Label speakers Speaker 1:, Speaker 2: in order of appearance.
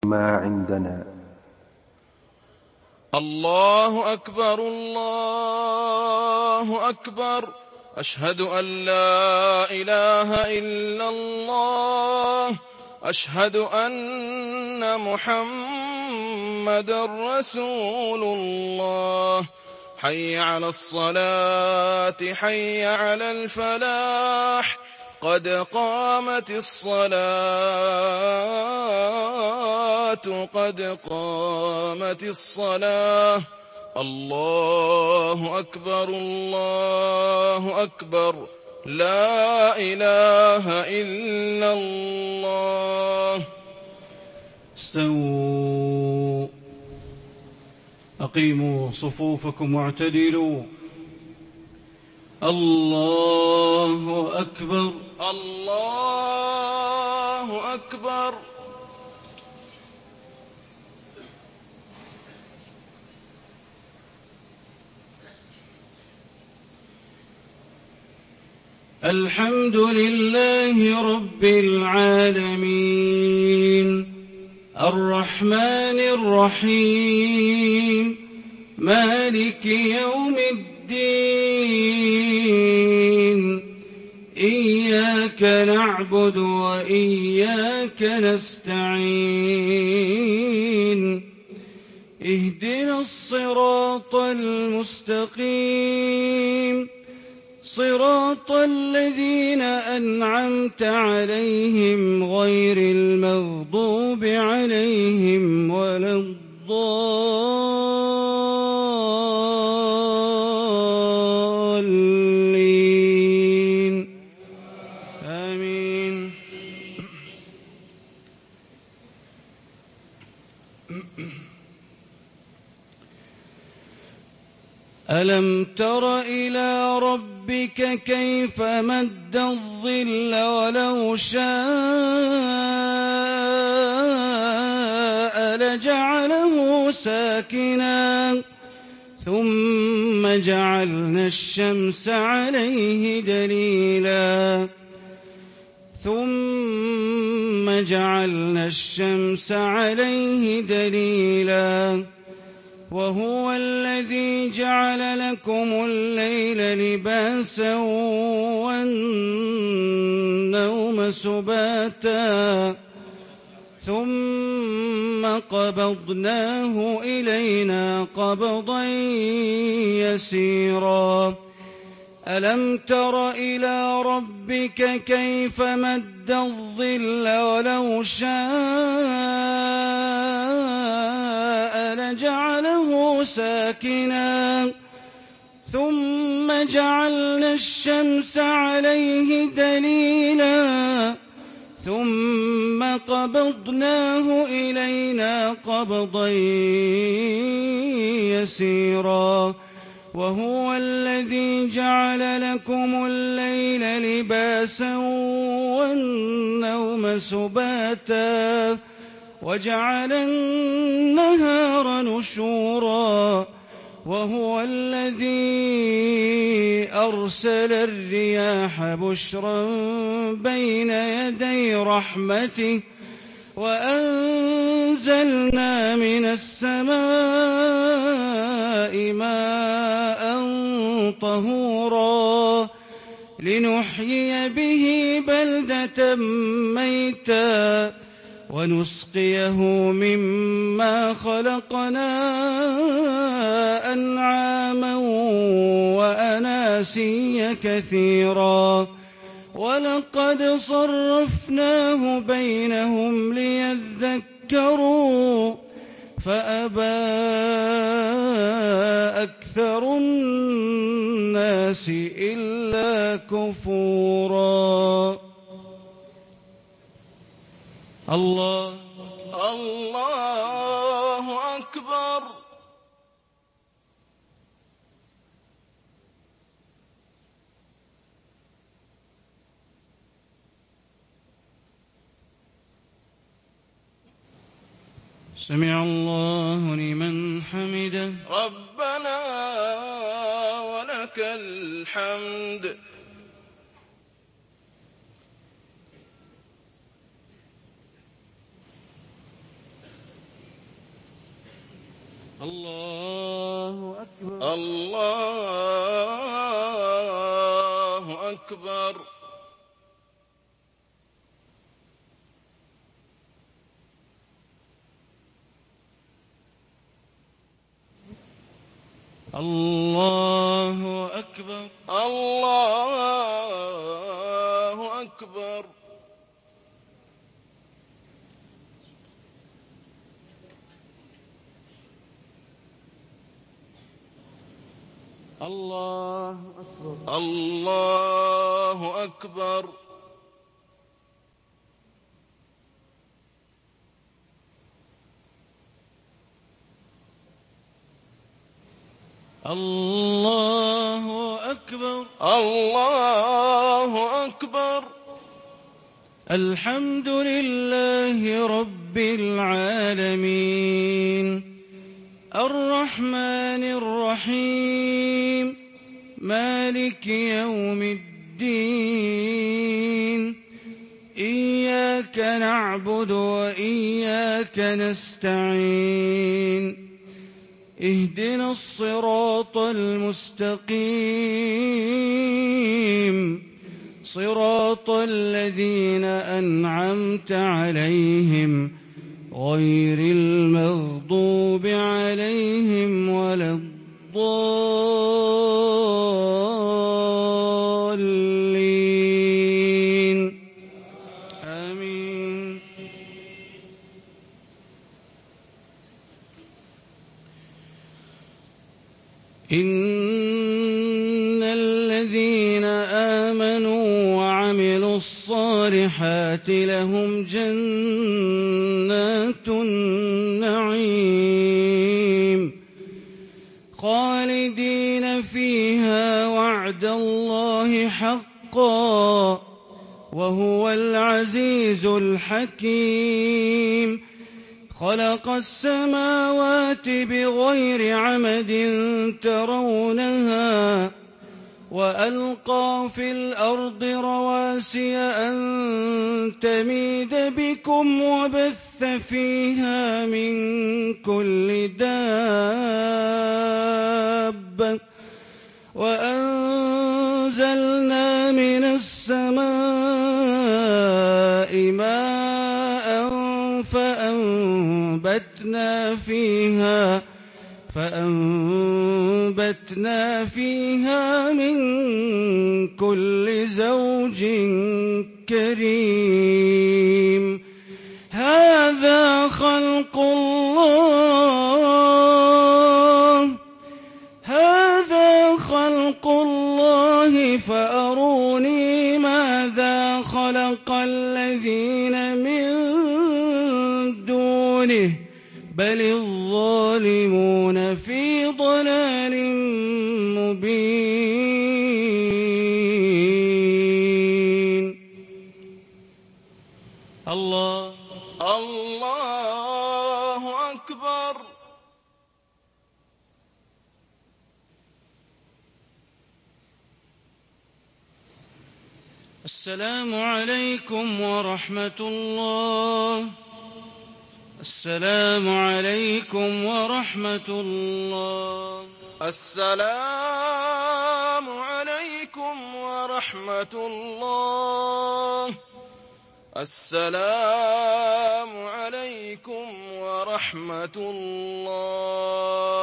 Speaker 1: ما عندنا.
Speaker 2: الله أكبر الله أكبر، أشهد أن لا إله إلا الله، أشهد أن محمدًا رسول الله. حي على الصلاة حي على الفلاح، قد قامت الصلاة قد قامت الصلاة. الله أكبر الله أكبر، لا إله إلا الله.
Speaker 3: استووا، أقيموا صفوفكم واعتدلوا. الله أكبر
Speaker 2: الله أكبر.
Speaker 3: الحمد لله رب العالمين، الرحمن الرحيم، مالك يوم الدين. إياك نعبد وإياك نستعين، اهدنا الصراط المستقيم، صراط الذين أنعمت عليهم غير المغضوب عليهم ولا الضالين. آمين. ألم تر إلى ربك كيف مد الظل ولو شاء لجعله ساكنا، ثم جعلنا الشمس عليه دليلا، وهو الذي جعل لكم الليل لباسا والنوم سباتا، ثم قبضناه إلينا قبضا يسيرا. ألم تر إلى ربك كيف مد الظل ولو شاء لجعله ساكنا، ثم جعلنا الشمس عليه دليلا، ثم قبضناه إلينا قبضا يسيرا. وهو الذي جعل لكم الليل لباسا والنوم سباتا، وجعل النهار نشورا. وهو الذي أرسل الرياح بشرا بين يدي رحمته، وأنزلنا من السماء ماء طهورا لنحيي به بلدة ميتا، ونسقيه مما خلقنا أنعاما وأناسيا كثيرا. ولقد صرفناه بينهم ليذكروا، فأبى أكثر الناس إلا كفورا. الله
Speaker 2: أكبر.
Speaker 3: سمع الله لمن حمده.
Speaker 2: ربنا ولك الحمد.
Speaker 3: الله أكبر.
Speaker 2: الله أكبر.
Speaker 3: الله أكبر.
Speaker 2: الله أكبر.
Speaker 3: الله أكبر.
Speaker 2: الله أكبر.
Speaker 3: الله أكبر.
Speaker 2: الله أكبر.
Speaker 3: الحمد لله رب العالمين الرحمن الرحيم مالك يوم الدين إياك نعبد وإياك نستعين اهدنا الصراط المستقيم صراط الذين أنعمت عليهم غير المغضوب عليهم ولا الضالين آمين. إن الذين آمنوا وعملوا الصالحات لهم جنات النعيم خالدين فيها وعد الله حقا وهو العزيز الحكيم خلق السماوات بغير عمد ترونها وألقى في الأرض رواسي أن تميد بكم وبث فيها من كل دابة وأنزلنا من السماء ماء فأنبتنا فيها من كل زوج كريم هذا خلق الله فأروني ماذا خلق الذين من دونه بل الظالمون في ضلال مبين. الله
Speaker 2: أكبر.
Speaker 3: السلام عليكم ورحمة الله. السلام عليكم ورحمة الله.
Speaker 2: السلام عليكم ورحمة الله. السلام عليكم ورحمة الله.